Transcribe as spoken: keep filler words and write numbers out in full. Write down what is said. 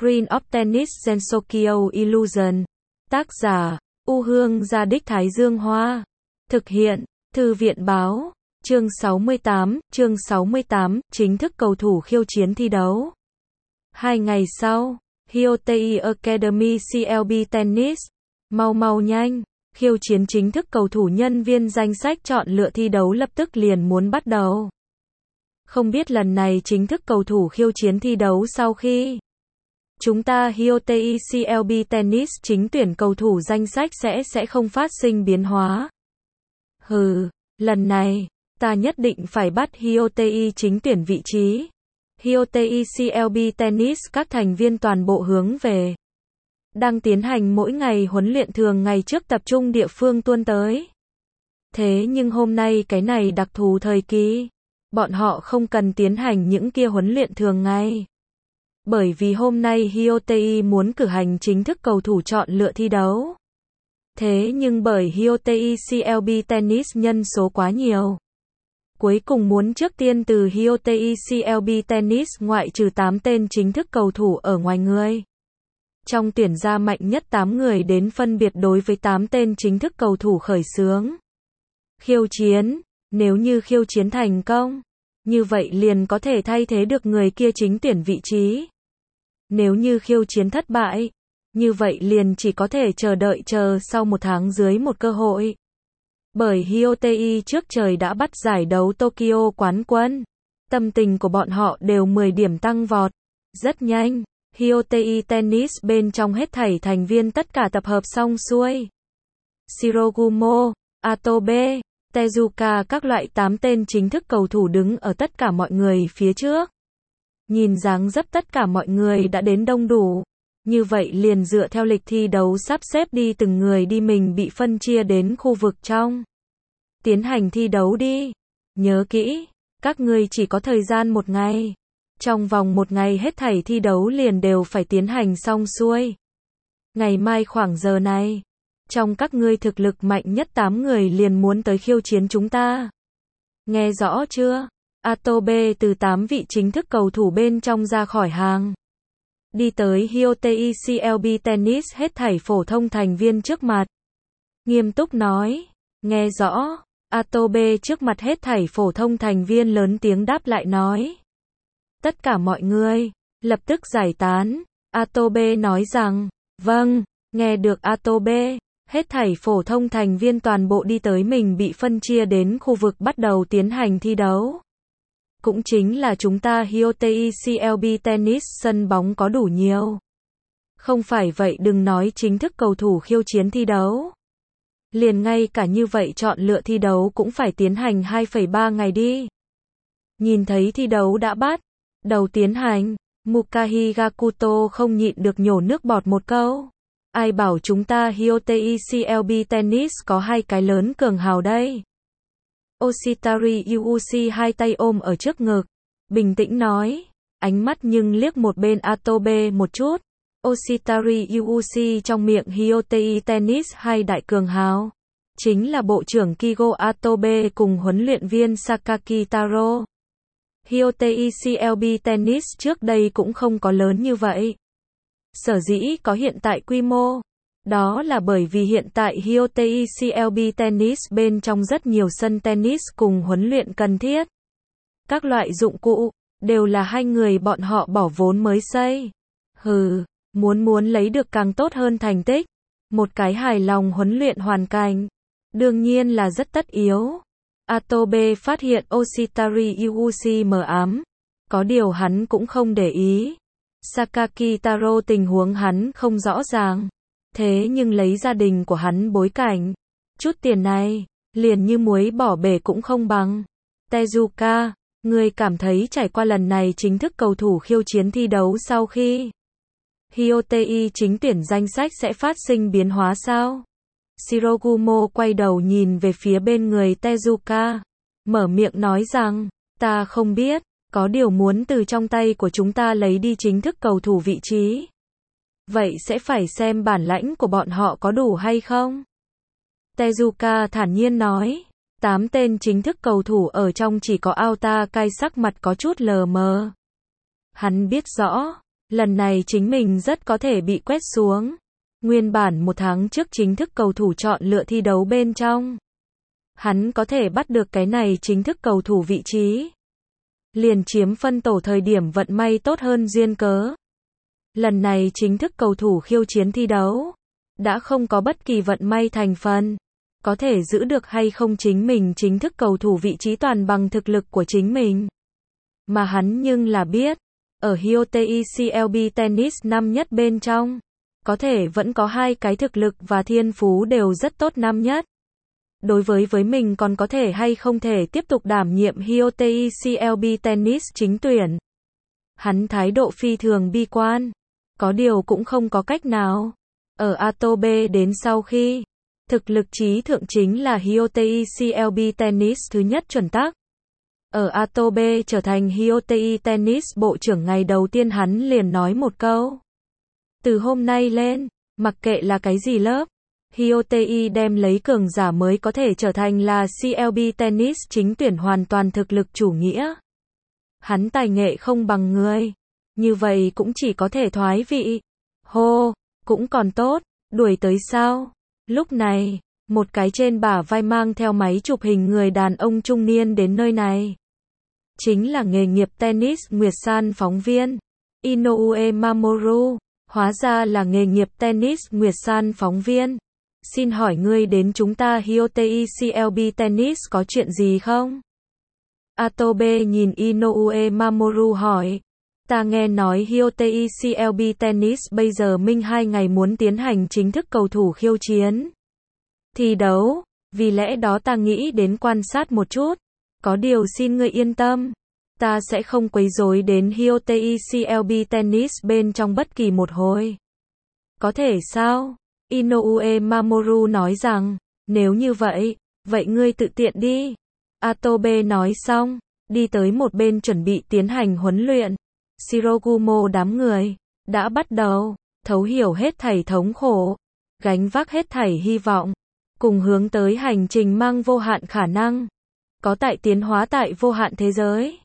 Screen of Tennis Gensokyo Illusion. Tác giả, U Hương Gia Đích Thái Dương Hoa. Thực hiện, Thư viện Báo. Chương sáu mươi tám, chương sáu mươi tám, chính thức cầu thủ khiêu chiến thi đấu. Hai ngày sau, Hyotei Academy xê lờ bê Tennis. Mau mau nhanh, khiêu chiến chính thức cầu thủ nhân viên danh sách chọn lựa thi đấu lập tức liền muốn bắt đầu. Không biết lần này chính thức cầu thủ khiêu chiến thi đấu sau khi chúng ta Hyotei xê lờ bê Tennis chính tuyển cầu thủ danh sách sẽ sẽ không phát sinh biến hóa. Hừ, lần này, ta nhất định phải bắt Hyotei chính tuyển vị trí. Hyotei xê lờ bê Tennis các thành viên toàn bộ hướng về đang tiến hành mỗi ngày huấn luyện thường ngày trước tập trung địa phương tuôn tới. Thế nhưng hôm nay cái này đặc thù thời kỳ, bọn họ không cần tiến hành những kia huấn luyện thường ngày. Bởi vì hôm nay Hyotei muốn cử hành chính thức cầu thủ chọn lựa thi đấu. Thế nhưng bởi Hyotei xê lờ bê Tennis nhân số quá nhiều, cuối cùng muốn trước tiên từ Hyotei xê lờ bê Tennis ngoại trừ tám tên chính thức cầu thủ ở ngoài người. Trong tuyển ra mạnh nhất tám người đến phân biệt đối với tám tên chính thức cầu thủ khởi xướng khiêu chiến, nếu như khiêu chiến thành công, như vậy liền có thể thay thế được người kia chính tuyển vị trí. Nếu như khiêu chiến thất bại, như vậy liền chỉ có thể chờ đợi chờ sau một tháng dưới một cơ hội. Bởi Hyotei trước trời đã bắt giải đấu Tokyo quán quân, tâm tình của bọn họ đều mười điểm tăng vọt. Rất nhanh, Hyotei Tennis bên trong hết thảy thành viên tất cả tập hợp xong xuôi. Shirogumo, Atobe, Tezuka các loại tám tên chính thức cầu thủ đứng ở tất cả mọi người phía trước. Nhìn dáng dấp tất cả mọi người đã đến đông đủ. Như vậy liền dựa theo lịch thi đấu sắp xếp đi từng người đi mình bị phân chia đến khu vực trong. Tiến hành thi đấu đi. Nhớ kỹ, các ngươi chỉ có thời gian một ngày. Trong vòng một ngày hết thảy thi đấu liền đều phải tiến hành xong xuôi. Ngày mai khoảng giờ này, trong các ngươi thực lực mạnh nhất tám người liền muốn tới khiêu chiến chúng ta. Nghe rõ chưa? Atobe từ tám vị chính thức cầu thủ bên trong ra khỏi hàng. Đi tới Hyotei xê lờ bê Tennis hết thảy phổ thông thành viên trước mặt. Nghiêm túc nói. Nghe rõ. Atobe trước mặt hết thảy phổ thông thành viên lớn tiếng đáp lại nói. Tất cả mọi người, lập tức giải tán. Atobe nói rằng, vâng, nghe được Atobe, hết thảy phổ thông thành viên toàn bộ đi tới mình bị phân chia đến khu vực bắt đầu tiến hành thi đấu. Cũng chính là chúng ta Hyotei xê lờ bê Tennis sân bóng có đủ nhiều. Không phải vậy đừng nói chính thức cầu thủ khiêu chiến thi đấu. Liền ngay cả như vậy chọn lựa thi đấu cũng phải tiến hành hai phẩy ba ngày đi. Nhìn thấy thi đấu đã bắt đầu tiến hành, Mukahi Gakuto không nhịn được nhổ nước bọt một câu. Ai bảo chúng ta Hyotei xê lờ bê Tennis có hai cái lớn cường hào đây. Oshitari Yuuchi hai tay ôm ở trước ngực, bình tĩnh nói, ánh mắt nhưng liếc một bên Atobe một chút. Oshitari Yuuchi trong miệng Hyotei Tennis hai đại cường hào, chính là bộ trưởng Kigo Atobe cùng huấn luyện viên Sakaki Taro. Hyotei xê lờ bê Tennis trước đây cũng không có lớn như vậy. Sở dĩ có hiện tại quy mô, đó là bởi vì hiện tại Hyotei xê lờ bê Tennis bên trong rất nhiều sân tennis cùng huấn luyện cần thiết. Các loại dụng cụ, đều là hai người bọn họ bỏ vốn mới xây. Hừ, muốn muốn lấy được càng tốt hơn thành tích, một cái hài lòng huấn luyện hoàn cảnh, đương nhiên là rất tất yếu. Atobe phát hiện Oshitari Yuuchi mờ ám, có điều hắn cũng không để ý. Sakaki Taro tình huống hắn không rõ ràng, thế nhưng lấy gia đình của hắn bối cảnh, chút tiền này, liền như muối bỏ bể cũng không bằng. Tezuka, người cảm thấy trải qua lần này chính thức cầu thủ khiêu chiến thi đấu sau khi Hyotei chính tuyển danh sách sẽ phát sinh biến hóa sao? Shirogumo quay đầu nhìn về phía bên người Tezuka, mở miệng nói rằng, ta không biết, có điều muốn từ trong tay của chúng ta lấy đi chính thức cầu thủ vị trí. Vậy sẽ phải xem bản lãnh của bọn họ có đủ hay không? Tezuka thản nhiên nói, tám tên chính thức cầu thủ ở trong chỉ có Aota Kai sắc mặt có chút lờ mờ. Hắn biết rõ, Lần này chính mình rất có thể bị quét xuống. Nguyên bản một tháng trước chính thức cầu thủ chọn lựa thi đấu bên trong. Hắn có thể bắt được cái này chính thức cầu thủ vị trí. Liền chiếm phân tổ thời điểm vận may tốt hơn duyên cớ. Lần này chính thức cầu thủ khiêu chiến thi đấu. Đã không có bất kỳ vận may thành phần. Có thể giữ được hay không chính mình chính thức cầu thủ vị trí toàn bằng thực lực của chính mình. Mà hắn nhưng là biết. Ở Hyotei xê lờ bê Tennis năm nhất bên trong. Có thể vẫn có hai cái thực lực và thiên phú đều rất tốt năm nhất. Đối với với mình còn có thể hay không thể tiếp tục đảm nhiệm Hyotei xê lờ bê Tennis chính tuyển. Hắn thái độ phi thường bi quan. Có điều cũng không có cách nào. Ở Atobe đến sau khi, thực lực trí thượng chính là Hyotei xê lờ bê Tennis thứ nhất chuẩn tắc. Ở Atobe trở thành Hyotei Tennis bộ trưởng ngày đầu tiên hắn liền nói một câu. Từ hôm nay lên, mặc kệ là cái gì lớp, Hyotei đem lấy cường giả mới có thể trở thành là xê lờ bê Tennis chính tuyển hoàn toàn thực lực chủ nghĩa. Hắn tài nghệ không bằng người. Như vậy cũng chỉ có thể thoái vị. Hô, cũng còn tốt, đuổi tới sao? Lúc này, một cái trên bả vai mang theo máy chụp hình người đàn ông trung niên đến nơi này. Chính là nghề nghiệp tennis Nguyệt San phóng viên, Inoue Mamoru. Hóa ra là nghề nghiệp tennis Nguyệt San phóng viên. Xin hỏi ngươi đến chúng ta Hyotei xê lờ bê Tennis có chuyện gì không? Atobe nhìn Inoue Mamoru hỏi. Ta nghe nói Hyotei xê lờ bê Tennis bây giờ minh hai ngày muốn tiến hành chính thức cầu thủ khiêu chiến. Thi đấu, vì lẽ đó ta nghĩ đến quan sát một chút. Có điều xin ngươi yên tâm. Ta sẽ không quấy rối đến Hyotei xê lờ bê Tennis bên trong bất kỳ một hồi. Có thể sao? Inoue Mamoru nói rằng, nếu như vậy, vậy ngươi tự tiện đi. Atobe nói xong, đi tới một bên chuẩn bị tiến hành huấn luyện. Shirogumo đám người, đã bắt đầu, thấu hiểu hết thảy thống khổ, gánh vác hết thảy hy vọng, cùng hướng tới hành trình mang vô hạn khả năng, có tại tiến hóa tại vô hạn thế giới.